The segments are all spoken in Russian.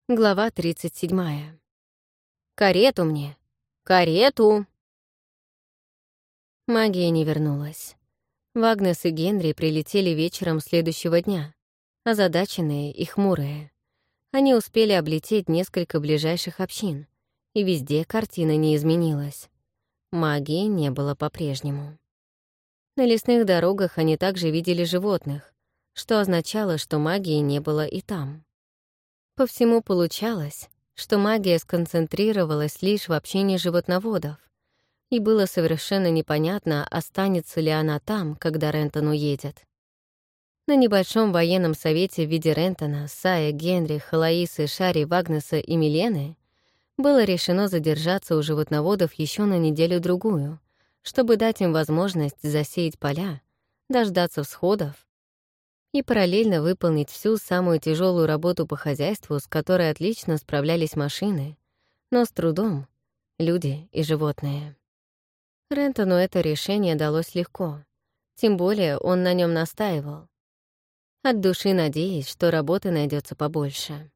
Глава 37. «Карету мне! Карету!» Магия не вернулась. Вагнес и Генри прилетели вечером следующего дня, озадаченные и хмурые. Они успели облететь несколько ближайших общин, и везде картина не изменилась. Магии не было по-прежнему. На лесных дорогах они также видели животных, что означало, что магии не было и там. По всему получалось, что магия сконцентрировалась лишь в общении животноводов, и было совершенно непонятно, останется ли она там, когда Рентон уедет. На небольшом военном совете в виде Рентона, Сая, Генри, Халаисы, Шари, Вагнеса и Милены было решено задержаться у животноводов еще на неделю-другую, чтобы дать им возможность засеять поля, дождаться всходов и параллельно выполнить всю самую тяжелую работу по хозяйству, с которой отлично справлялись машины, но с трудом — люди и животные. Рентону это решение далось легко, тем более он на нем настаивал, от души надеясь, что работы найдется побольше.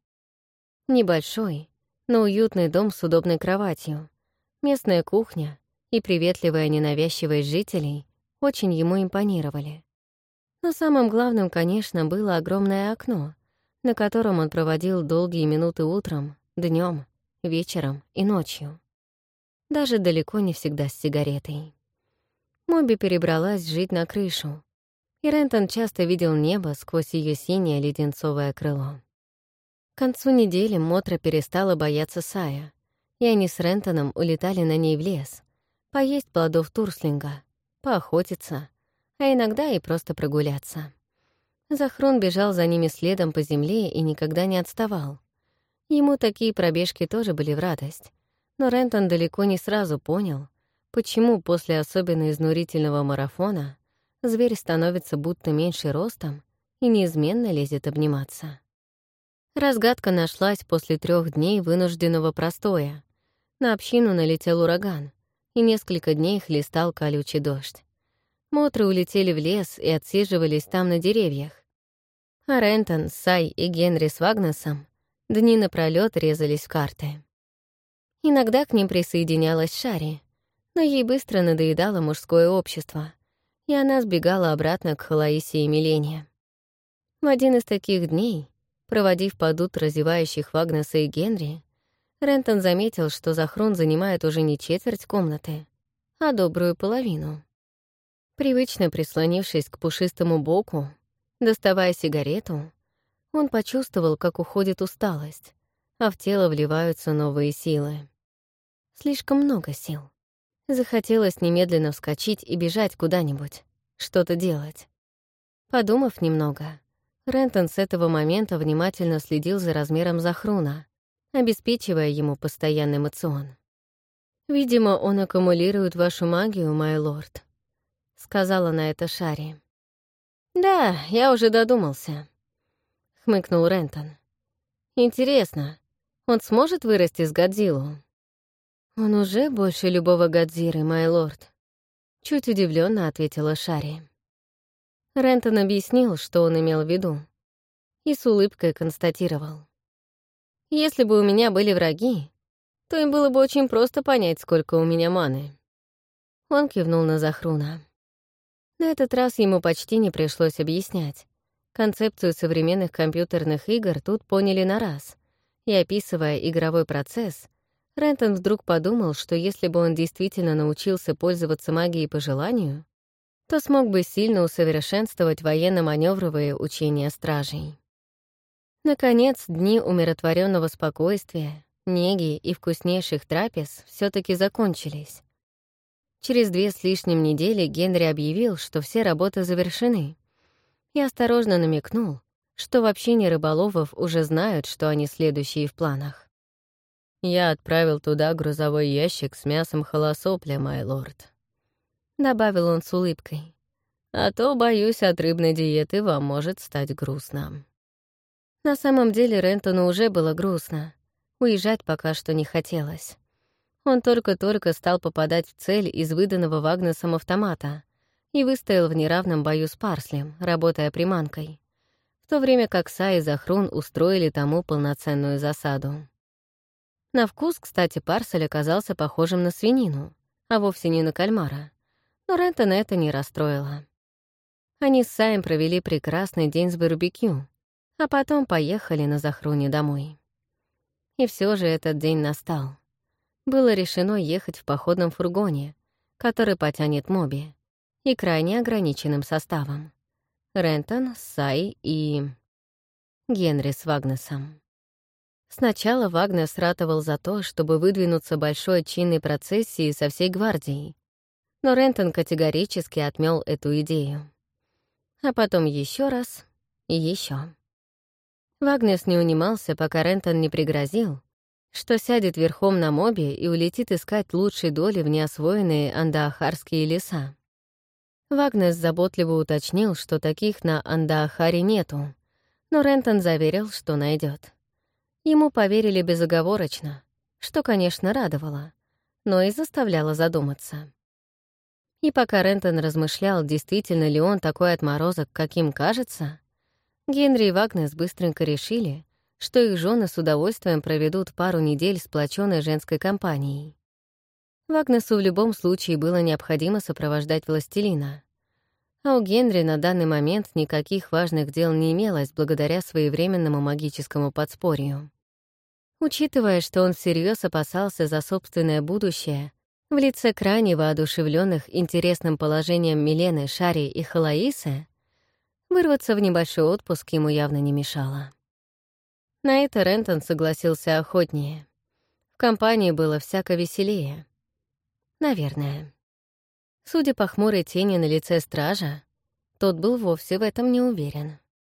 Небольшой, но уютный дом с удобной кроватью, местная кухня и приветливая ненавязчивость жителей очень ему импонировали. Но самым главным, конечно, было огромное окно, на котором он проводил долгие минуты утром, днем, вечером и ночью. Даже далеко не всегда с сигаретой. Моби перебралась жить на крышу, и Рентон часто видел небо сквозь ее синее леденцовое крыло. К концу недели Мотра перестала бояться Сая, и они с Рентоном улетали на ней в лес, поесть плодов турслинга, поохотиться, а иногда и просто прогуляться. Захрон бежал за ними следом по земле и никогда не отставал. Ему такие пробежки тоже были в радость, но Рентон далеко не сразу понял, почему после особенно изнурительного марафона зверь становится будто меньше ростом и неизменно лезет обниматься. Разгадка нашлась после 3 дней вынужденного простоя. На общину налетел ураган, и несколько дней хлестал колючий дождь. Мотры улетели в лес и отсиживались там на деревьях. А Рентон, Сай и Генри с Вагнесом дни напролёт резались в карты. Иногда к ним присоединялась Шари, но ей быстро надоедало мужское общество, и она сбегала обратно к Халаисе и Милене. В один из таких дней, проводив под утро зевающих Вагнеса и Генри, Рентон заметил, что Захрон занимает уже не четверть комнаты, а добрую половину. Привычно прислонившись к пушистому боку, доставая сигарету, он почувствовал, как уходит усталость, а в тело вливаются новые силы. Слишком много сил. Захотелось немедленно вскочить и бежать куда-нибудь, что-то делать. Подумав немного, Рентон с этого момента внимательно следил за размером Захруна, обеспечивая ему постоянный эмоцион. «Видимо, он аккумулирует вашу магию, май лорд», — сказала на это Шари. «Да, я уже додумался», — хмыкнул Рентон. «Интересно, он сможет вырасти с Годзиллу?» «Он уже больше любого Годзиры, май лорд», — чуть удивленно ответила Шари. Рентон объяснил, что он имел в виду, и с улыбкой констатировал. «Если бы у меня были враги, то им было бы очень просто понять, сколько у меня маны». Он кивнул на Захруна. На этот раз ему почти не пришлось объяснять. Концепцию современных компьютерных игр тут поняли на раз, и, описывая игровой процесс, Рентон вдруг подумал, что если бы он действительно научился пользоваться магией по желанию, то смог бы сильно усовершенствовать военно-маневровые учения стражей. Наконец, дни умиротворенного спокойствия, неги и вкуснейших трапез все-таки закончились. Через 2 с лишним недели Генри объявил, что все работы завершены, и осторожно намекнул, что в общине рыболовов уже знают, что они следующие в планах. «Я отправил туда грузовой ящик с мясом холосопля, май лорд», — добавил он с улыбкой. «А то, боюсь, от рыбной диеты вам может стать грустно». На самом деле Рентону уже было грустно. Уезжать пока что не хотелось. Он только-только стал попадать в цель из выданного Вагнесом автомата и выстоял в неравном бою с Парслем, работая приманкой. В то время как Сай и Захрун устроили тому полноценную засаду. На вкус, кстати, парсель оказался похожим на свинину, а вовсе не на кальмара. Но Рентона это не расстроило. Они с Саем провели прекрасный день с барбекю, а потом поехали на Захруне домой. И все же этот день настал. Было решено ехать в походном фургоне, который потянет Моби, и крайне ограниченным составом. Рентон, Сай и... Генри с Вагнесом. Сначала Вагнес ратовал за то, чтобы выдвинуться большой чинной процессией со всей гвардией, но Рентон категорически отмёл эту идею. А потом еще раз и еще. Вагнес не унимался, пока Рентон не пригрозил, что сядет верхом на Моби и улетит искать лучшей доли в неосвоенные андаахарские леса. Вагнес заботливо уточнил, что таких на Андаахаре нету, но Рентон заверил, что найдет. Ему поверили безоговорочно, что, конечно, радовало, но и заставляло задуматься. И пока Рентон размышлял, действительно ли он такой отморозок, каким кажется, Генри и Вагнес быстренько решили, что их жены с удовольствием проведут пару недель сплоченной женской компанией. Вагнесу в любом случае было необходимо сопровождать властелина, а у Генри на данный момент никаких важных дел не имелось благодаря своевременному магическому подспорью. Учитывая, что он всерьез опасался за собственное будущее, в лице крайне воодушевленных интересным положением Милены, Шари и Халаисы, вырваться в небольшой отпуск ему явно не мешало. На это Рентон согласился охотнее. В компании было всяко веселее. Наверное. Судя по хмурой тени на лице стража, тот был вовсе в этом не уверен.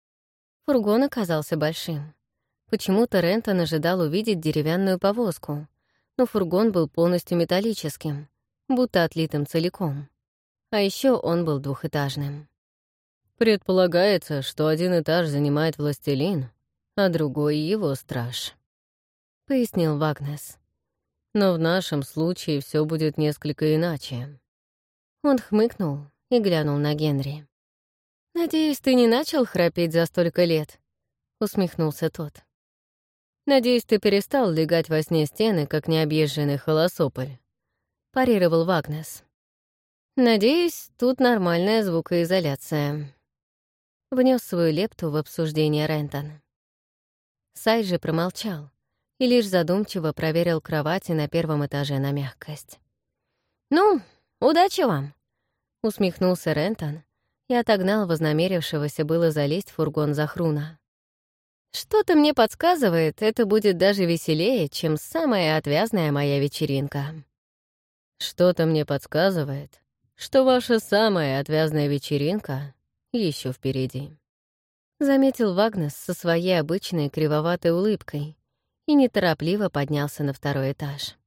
Фургон оказался большим. Почему-то Рентон ожидал увидеть деревянную повозку, но фургон был полностью металлическим, будто отлитым целиком. А еще он был двухэтажным. «Предполагается, что один этаж занимает властелин, а другой — его страж», — пояснил Вагнес. «Но в нашем случае все будет несколько иначе». Он хмыкнул и глянул на Генри. «Надеюсь, ты не начал храпеть за столько лет?» — усмехнулся тот. «Надеюсь, ты перестал легать во сне стены, как необъезженный холосополь», — парировал Вагнес. «Надеюсь, тут нормальная звукоизоляция», — внес свою лепту в обсуждение Рентон. Сай же промолчал и лишь задумчиво проверил кровати на первом этаже на мягкость. «Ну, удачи вам!» — усмехнулся Рентон и отогнал вознамерившегося было залезть в фургон Захруна. «Что-то мне подсказывает, это будет даже веселее, чем самая отвязная моя вечеринка». «Что-то мне подсказывает, что ваша самая отвязная вечеринка еще впереди», — заметил Вагнес со своей обычной кривоватой улыбкой и неторопливо поднялся на второй этаж.